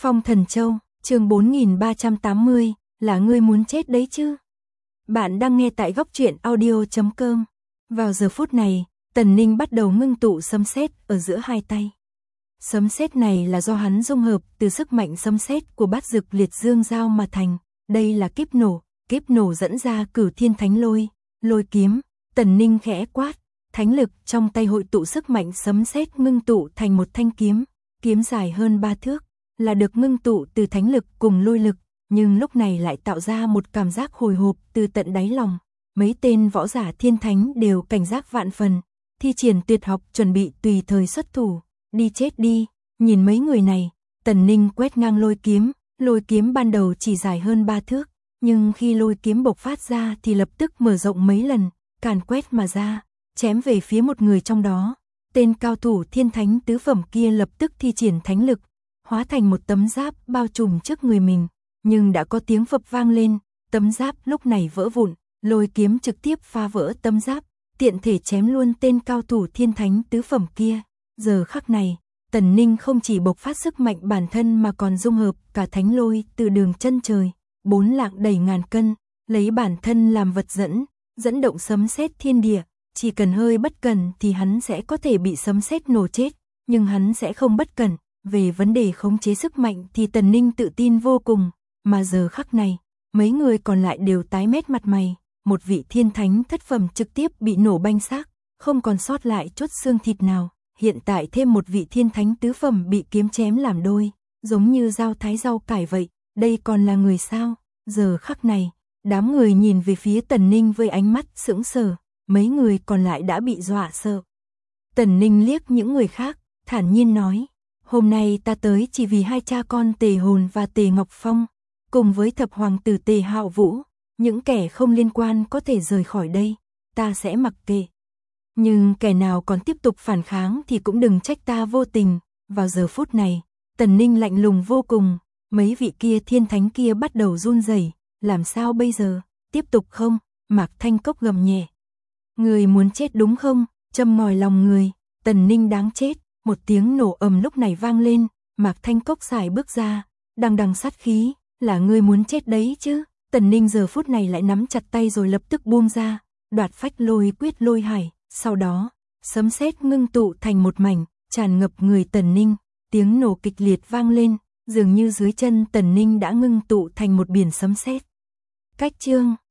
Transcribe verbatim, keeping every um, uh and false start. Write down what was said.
Phong Thần Châu, chương bốn nghìn ba trăm tám mươi, là ngươi muốn chết đấy chứ? Bạn đang nghe tại góc truyện audio chấm com. Vào giờ phút này, Tần Ninh bắt đầu ngưng tụ sấm sét ở giữa hai tay. Sấm sét này là do hắn dung hợp từ sức mạnh sấm sét của bát dực liệt dương giao mà thành. Đây là kiếp nổ, kiếp nổ dẫn ra cửu thiên thánh lôi, lôi kiếm. Tần Ninh khẽ quát, thánh lực trong tay hội tụ sức mạnh sấm sét ngưng tụ thành một thanh kiếm, kiếm dài hơn ba thước, là được ngưng tụ từ thánh lực cùng lôi lực, nhưng lúc này lại tạo ra một cảm giác hồi hộp từ tận đáy lòng. Mấy tên võ giả thiên thánh đều cảnh giác vạn phần, thi triển tuyệt học chuẩn bị tùy thời xuất thủ, đi chết đi. Nhìn mấy người này, Tần Ninh quét ngang lôi kiếm, lôi kiếm ban đầu chỉ dài hơn ba thước, nhưng khi lôi kiếm bộc phát ra thì lập tức mở rộng mấy lần, càn quét mà ra, chém về phía một người trong đó. Tên cao thủ thiên thánh tứ phẩm kia lập tức thi triển thánh lực, hóa thành một tấm giáp bao trùm trước người mình, nhưng đã có tiếng phập vang lên, tấm giáp lúc này vỡ vụn, lôi kiếm trực tiếp phá vỡ tấm giáp, tiện thể chém luôn tên cao thủ thiên thánh tứ phẩm kia. Giờ khắc này, Tần Ninh không chỉ bộc phát sức mạnh bản thân mà còn dung hợp cả thánh lôi từ đường chân trời, bốn lạng đầy ngàn cân, lấy bản thân làm vật dẫn, dẫn động sấm sét thiên địa, chỉ cần hơi bất cẩn thì hắn sẽ có thể bị sấm sét nổ chết, nhưng hắn sẽ không bất cẩn. Về vấn đề khống chế sức mạnh thì Tần Ninh tự tin vô cùng, mà giờ khắc này, mấy người còn lại đều tái mét mặt mày, một vị thiên thánh thất phẩm trực tiếp bị nổ banh xác, không còn sót lại chút xương thịt nào, hiện tại thêm một vị thiên thánh tứ phẩm bị kiếm chém làm đôi, giống như dao thái rau cải vậy, đây còn là người sao? Giờ khắc này, đám người nhìn về phía Tần Ninh với ánh mắt sững sờ, mấy người còn lại đã bị dọa sợ. Tần Ninh liếc những người khác, thản nhiên nói, hôm nay ta tới chỉ vì hai cha con Tề Hồn và Tề Ngọc Phong, cùng với thập hoàng tử Tề Hạo Vũ, những kẻ không liên quan có thể rời khỏi đây, ta sẽ mặc kệ. Nhưng kẻ nào còn tiếp tục phản kháng thì cũng đừng trách ta vô tình. Vào giờ phút này, Tần Ninh lạnh lùng vô cùng, mấy vị kia thiên thánh kia bắt đầu run rẩy, làm sao bây giờ, tiếp tục không? Mạc Thanh Cốc gầm nhẹ. Người muốn chết đúng không? Châm ngòi lòng người, Tần Ninh đáng chết. Một tiếng nổ ầm lúc này vang lên, Mạc Thanh Cốc xài bước ra, đằng đằng sát khí, là ngươi muốn chết đấy chứ? Tần Ninh giờ phút này lại nắm chặt tay rồi lập tức buông ra, đoạt phách lôi quyết lôi hải, sau đó, sấm sét ngưng tụ thành một mảnh, tràn ngập người Tần Ninh, tiếng nổ kịch liệt vang lên, dường như dưới chân Tần Ninh đã ngưng tụ thành một biển sấm sét. Cách chương